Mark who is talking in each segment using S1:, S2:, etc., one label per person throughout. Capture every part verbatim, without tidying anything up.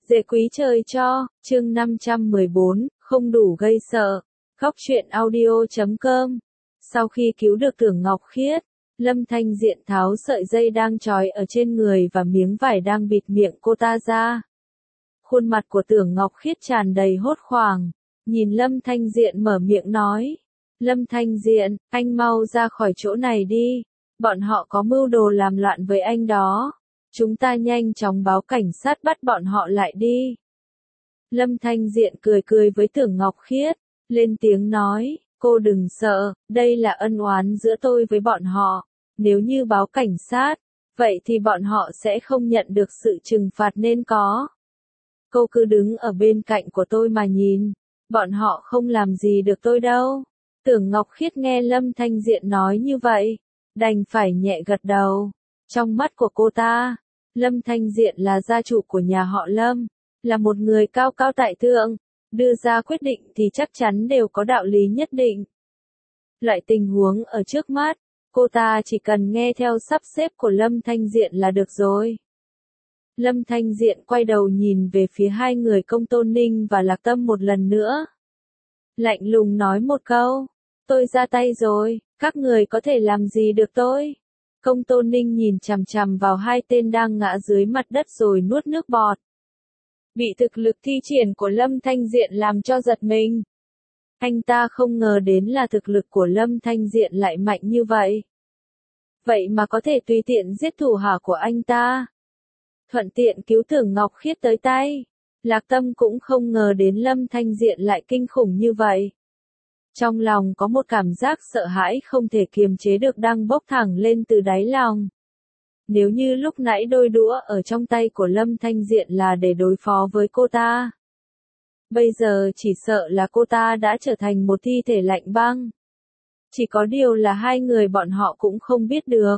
S1: Dễ quý trời cho, chương năm trăm mười bốn, không đủ gây sợ. Góc truyện audio chấm com. Sau khi cứu được Tưởng Ngọc Khiết, Lâm Thanh Diện tháo sợi dây đang trói ở trên người và miếng vải đang bịt miệng cô ta ra. Khuôn mặt của Tưởng Ngọc Khiết tràn đầy hốt hoảng, nhìn Lâm Thanh Diện mở miệng nói. Lâm Thanh Diện, anh mau ra khỏi chỗ này đi, bọn họ có mưu đồ làm loạn với anh đó. Chúng ta nhanh chóng báo cảnh sát bắt bọn họ lại đi. Lâm Thanh Diện cười cười với Tưởng Ngọc Khiết, lên tiếng nói, cô đừng sợ, đây là ân oán giữa tôi với bọn họ. Nếu như báo cảnh sát, vậy thì bọn họ sẽ không nhận được sự trừng phạt nên có. Cô cứ đứng ở bên cạnh của tôi mà nhìn, bọn họ không làm gì được tôi đâu. Tưởng Ngọc Khiết nghe Lâm Thanh Diện nói như vậy, đành phải nhẹ gật đầu. Trong mắt của cô ta, Lâm Thanh Diện là gia chủ của nhà họ Lâm, là một người cao cao tại thượng, đưa ra quyết định thì chắc chắn đều có đạo lý nhất định. Loại tình huống ở trước mắt, cô ta chỉ cần nghe theo sắp xếp của Lâm Thanh Diện là được rồi. Lâm Thanh Diện quay đầu nhìn về phía hai người Công Tôn Ninh và Lạc Tâm một lần nữa. Lạnh lùng nói một câu, tôi ra tay rồi, các người có thể làm gì được tôi? Công Tôn Ninh nhìn chằm chằm vào hai tên đang ngã dưới mặt đất rồi nuốt nước bọt. Bị thực lực thi triển của Lâm Thanh Diện làm cho giật mình. Anh ta không ngờ đến là thực lực của Lâm Thanh Diện lại mạnh như vậy. Vậy mà có thể tùy tiện giết thủ hạ của anh ta. Thuận tiện cứu Tưởng Ngọc Khiết tới tay. Lạc Tâm cũng không ngờ đến Lâm Thanh Diện lại kinh khủng như vậy. Trong lòng có một cảm giác sợ hãi không thể kiềm chế được đang bốc thẳng lên từ đáy lòng. Nếu như lúc nãy đôi đũa ở trong tay của Lâm Thanh Diện là để đối phó với cô ta, bây giờ chỉ sợ là cô ta đã trở thành một thi thể lạnh băng. Chỉ có điều là hai người bọn họ cũng không biết được.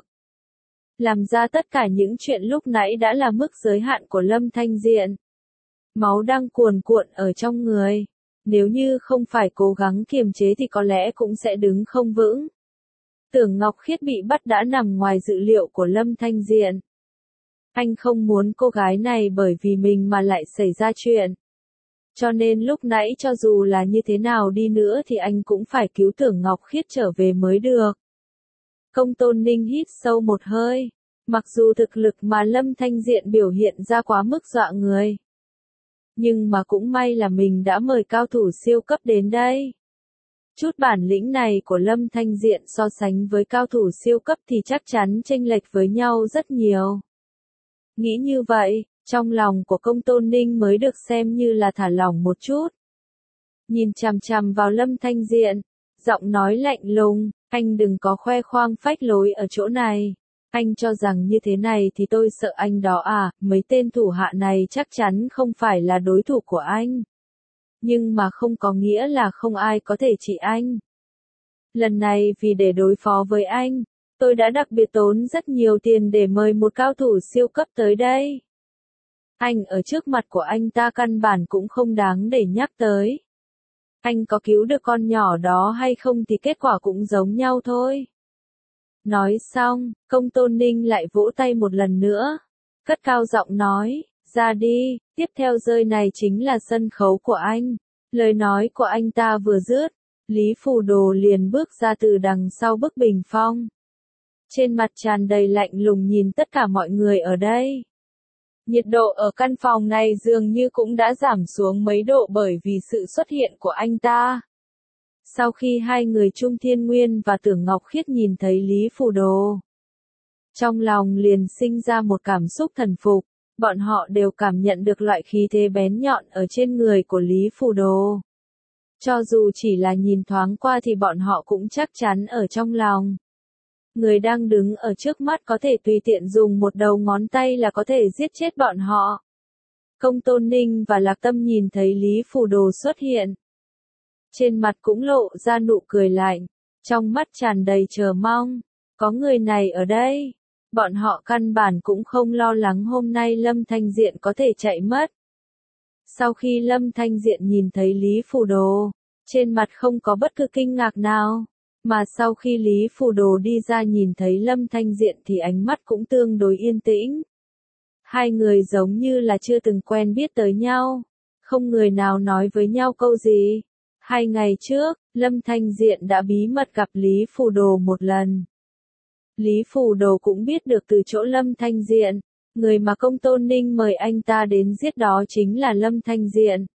S1: Làm ra tất cả những chuyện lúc nãy đã là mức giới hạn của Lâm Thanh Diện. Máu đang cuồn cuộn ở trong người. Nếu như không phải cố gắng kiềm chế thì có lẽ cũng sẽ đứng không vững. Tưởng Ngọc Khiết bị bắt đã nằm ngoài dự liệu của Lâm Thanh Diện. Anh không muốn cô gái này bởi vì mình mà lại xảy ra chuyện. Cho nên lúc nãy cho dù là như thế nào đi nữa thì anh cũng phải cứu Tưởng Ngọc Khiết trở về mới được. Công Tôn Ninh hít sâu một hơi. Mặc dù thực lực mà Lâm Thanh Diện biểu hiện ra quá mức dọa người. Nhưng mà cũng may là mình đã mời cao thủ siêu cấp đến đây. Chút bản lĩnh này của Lâm Thanh Diện so sánh với cao thủ siêu cấp thì chắc chắn chênh lệch với nhau rất nhiều. Nghĩ như vậy, trong lòng của Công Tôn Ninh mới được xem như là thả lỏng một chút. Nhìn chằm chằm vào Lâm Thanh Diện, giọng nói lạnh lùng, anh đừng có khoe khoang phách lối ở chỗ này. Anh cho rằng như thế này thì tôi sợ anh đó à, mấy tên thủ hạ này chắc chắn không phải là đối thủ của anh. Nhưng mà không có nghĩa là không ai có thể trị anh. Lần này vì để đối phó với anh, tôi đã đặc biệt tốn rất nhiều tiền để mời một cao thủ siêu cấp tới đây. Anh ở trước mặt của anh ta căn bản cũng không đáng để nhắc tới. Anh có cứu được con nhỏ đó hay không thì kết quả cũng giống nhau thôi. Nói xong, Công Tôn Ninh lại vỗ tay một lần nữa. Cất cao giọng nói, ra đi, tiếp theo rơi này chính là sân khấu của anh. Lời nói của anh ta vừa dứt, Lý Phù Đồ liền bước ra từ đằng sau bức bình phong. Trên mặt tràn đầy lạnh lùng nhìn tất cả mọi người ở đây. Nhiệt độ ở căn phòng này dường như cũng đã giảm xuống mấy độ bởi vì sự xuất hiện của anh ta. Sau khi hai người Trung Thiên Nguyên và Tưởng Ngọc Khiết nhìn thấy Lý Phù Đồ, trong lòng liền sinh ra một cảm xúc thần phục, bọn họ đều cảm nhận được loại khí thế bén nhọn ở trên người của Lý Phù Đồ. Cho dù chỉ là nhìn thoáng qua thì bọn họ cũng chắc chắn ở trong lòng. Người đang đứng ở trước mắt có thể tùy tiện dùng một đầu ngón tay là có thể giết chết bọn họ. Công Tôn Ninh và Lạc Tâm nhìn thấy Lý Phù Đồ xuất hiện. Trên mặt cũng lộ ra nụ cười lạnh, trong mắt tràn đầy chờ mong. Có người này ở đây, bọn họ căn bản cũng không lo lắng hôm nay Lâm Thanh Diện có thể chạy mất. Sau khi Lâm Thanh Diện nhìn thấy Lý Phù Đồ, trên mặt không có bất cứ kinh ngạc nào, mà sau khi Lý Phù Đồ đi ra nhìn thấy Lâm Thanh Diện thì ánh mắt cũng tương đối yên tĩnh. Hai người giống như là chưa từng quen biết tới nhau. Không người nào nói với nhau câu gì. Hai ngày trước, Lâm Thanh Diện đã bí mật gặp Lý Phù Đồ một lần. Lý Phù Đồ cũng biết được từ chỗ Lâm Thanh Diện, người mà Công Tôn Ninh mời anh ta đến giết đó chính là Lâm Thanh Diện.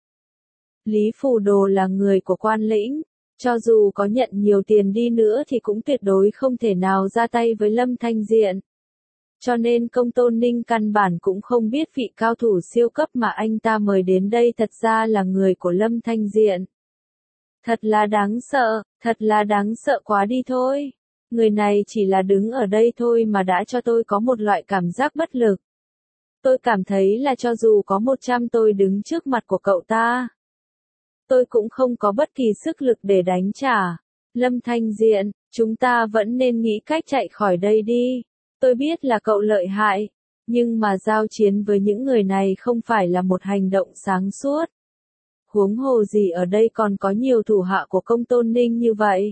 S1: Lý Phù Đồ là người của quan lĩnh, cho dù có nhận nhiều tiền đi nữa thì cũng tuyệt đối không thể nào ra tay với Lâm Thanh Diện. Cho nên Công Tôn Ninh căn bản cũng không biết vị cao thủ siêu cấp mà anh ta mời đến đây thật ra là người của Lâm Thanh Diện. Thật là đáng sợ, thật là đáng sợ quá đi thôi. Người này chỉ là đứng ở đây thôi mà đã cho tôi có một loại cảm giác bất lực. Tôi cảm thấy là cho dù có một trăm tôi đứng trước mặt của cậu ta, tôi cũng không có bất kỳ sức lực để đánh trả. Lâm Thanh Diện, chúng ta vẫn nên nghĩ cách chạy khỏi đây đi. Tôi biết là cậu lợi hại, nhưng mà giao chiến với những người này không phải là một hành động sáng suốt. Huống hồ gì ở đây còn có nhiều thủ hạ của Công Tôn Ninh như vậy.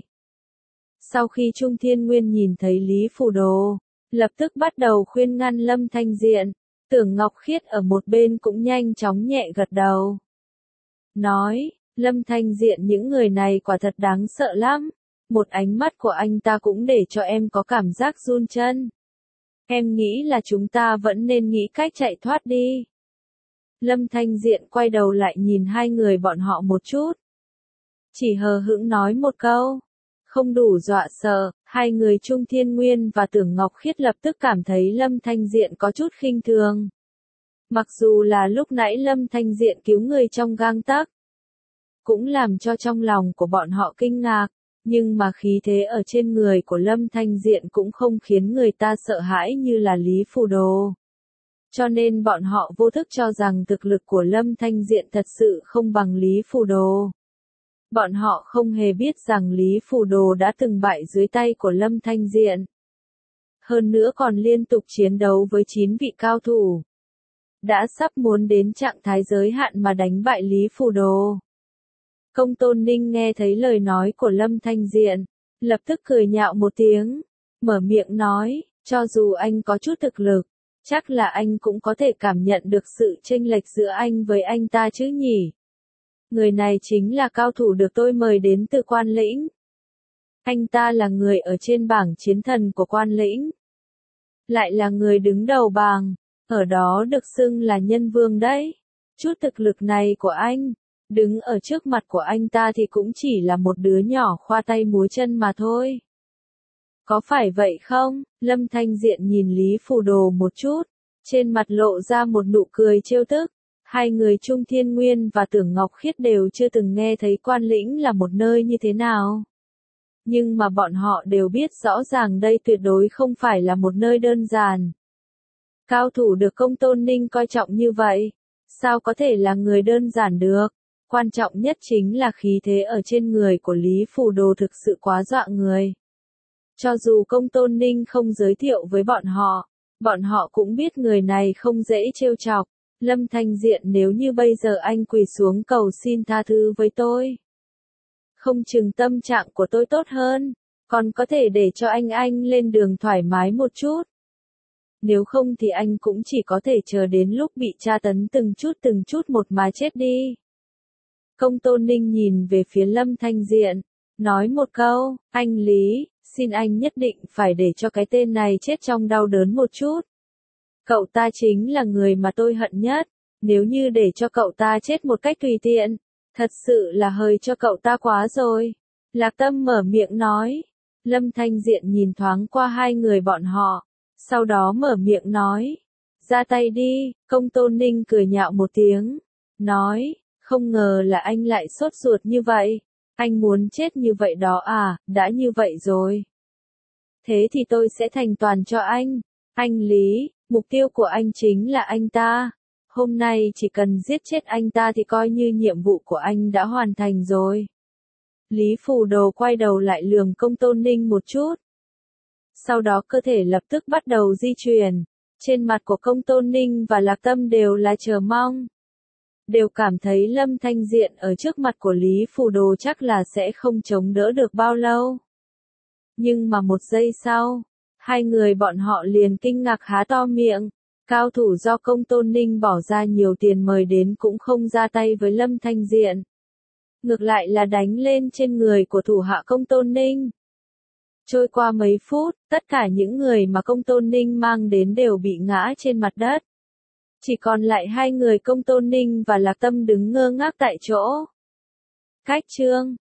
S1: Sau khi Trung Thiên Nguyên nhìn thấy Lý Phù Đồ, lập tức bắt đầu khuyên ngăn Lâm Thanh Diện. Tưởng Ngọc Khiết ở một bên cũng nhanh chóng nhẹ gật đầu. Nói, Lâm Thanh Diện những người này quả thật đáng sợ lắm. Một ánh mắt của anh ta cũng để cho em có cảm giác run chân. Em nghĩ là chúng ta vẫn nên nghĩ cách chạy thoát đi. Lâm Thanh Diện quay đầu lại nhìn hai người bọn họ một chút. Chỉ hờ hững nói một câu. Không đủ dọa sợ, hai người Trung Thiên Nguyên và Tưởng Ngọc Khiết lập tức cảm thấy Lâm Thanh Diện có chút khinh thường. Mặc dù là lúc nãy Lâm Thanh Diện cứu người trong gang tấc, cũng làm cho trong lòng của bọn họ kinh ngạc, nhưng mà khí thế ở trên người của Lâm Thanh Diện cũng không khiến người ta sợ hãi như là Lý Phù Đồ. Cho nên bọn họ vô thức cho rằng thực lực của Lâm Thanh Diện thật sự không bằng Lý Phù Đồ. Bọn họ không hề biết rằng Lý Phù Đồ đã từng bại dưới tay của Lâm Thanh Diện. Hơn nữa còn liên tục chiến đấu với chín vị cao thủ. Đã sắp muốn đến trạng thái giới hạn mà đánh bại Lý Phù Đồ. Công Tôn Ninh nghe thấy lời nói của Lâm Thanh Diện, lập tức cười nhạo một tiếng, mở miệng nói, cho dù anh có chút thực lực, chắc là anh cũng có thể cảm nhận được sự chênh lệch giữa anh với anh ta chứ nhỉ. Người này chính là cao thủ được tôi mời đến từ quan lĩnh. Anh ta là người ở trên bảng chiến thần của quan lĩnh. Lại là người đứng đầu bảng, ở đó được xưng là nhân vương đấy. Chút thực lực này của anh, đứng ở trước mặt của anh ta thì cũng chỉ là một đứa nhỏ khoa tay múa chân mà thôi. Có phải vậy không? Lâm Thanh Diện nhìn Lý Phù Đồ một chút, trên mặt lộ ra một nụ cười trêu tức. Hai người Trung Thiên Nguyên và Tưởng Ngọc Khiết đều chưa từng nghe thấy quan lĩnh là một nơi như thế nào. Nhưng mà bọn họ đều biết rõ ràng đây tuyệt đối không phải là một nơi đơn giản. Cao thủ được Công Tôn Ninh coi trọng như vậy, sao có thể là người đơn giản được? Quan trọng nhất chính là khí thế ở trên người của Lý Phù Đồ thực sự quá dọa người. Cho dù Công Tôn Ninh không giới thiệu với bọn họ, bọn họ cũng biết người này không dễ trêu chọc. Lâm Thanh Diện nếu như bây giờ anh quỳ xuống cầu xin tha thứ với tôi, không chừng tâm trạng của tôi tốt hơn, còn có thể để cho anh anh lên đường thoải mái một chút. Nếu không thì anh cũng chỉ có thể chờ đến lúc bị tra tấn từng chút từng chút một mà chết đi. Công Tôn Ninh nhìn về phía Lâm Thanh Diện, nói một câu, anh Lý, xin anh nhất định phải để cho cái tên này chết trong đau đớn một chút. Cậu ta chính là người mà tôi hận nhất, nếu như để cho cậu ta chết một cách tùy tiện, thật sự là hơi cho cậu ta quá rồi. Lạc Tâm mở miệng nói, Lâm Thanh Diện nhìn thoáng qua hai người bọn họ, sau đó mở miệng nói, ra tay đi. Công Tôn Ninh cười nhạo một tiếng, nói, không ngờ là anh lại sốt ruột như vậy, anh muốn chết như vậy đó à, đã như vậy rồi. Thế thì tôi sẽ thành toàn cho anh, anh Lý. Mục tiêu của anh chính là anh ta. Hôm nay chỉ cần giết chết anh ta thì coi như nhiệm vụ của anh đã hoàn thành rồi. Lý Phù Đồ quay đầu lại lườm Công Tôn Ninh một chút. Sau đó cơ thể lập tức bắt đầu di chuyển. Trên mặt của Công Tôn Ninh và Lạc Tâm đều là chờ mong. Đều cảm thấy Lâm Thanh Diện ở trước mặt của Lý Phù Đồ chắc là sẽ không chống đỡ được bao lâu. Nhưng mà một giây sau, hai người bọn họ liền kinh ngạc há to miệng, Cao thủ do Công Tôn Ninh bỏ ra nhiều tiền mời đến cũng không ra tay với Lâm Thanh Diện. Ngược lại là đánh lên trên người của thủ hạ Công Tôn Ninh. Trôi qua mấy phút, tất cả những người mà Công Tôn Ninh mang đến đều bị ngã trên mặt đất. Chỉ còn lại hai người Công Tôn Ninh và Lạc Tâm đứng ngơ ngác tại chỗ. Cách chương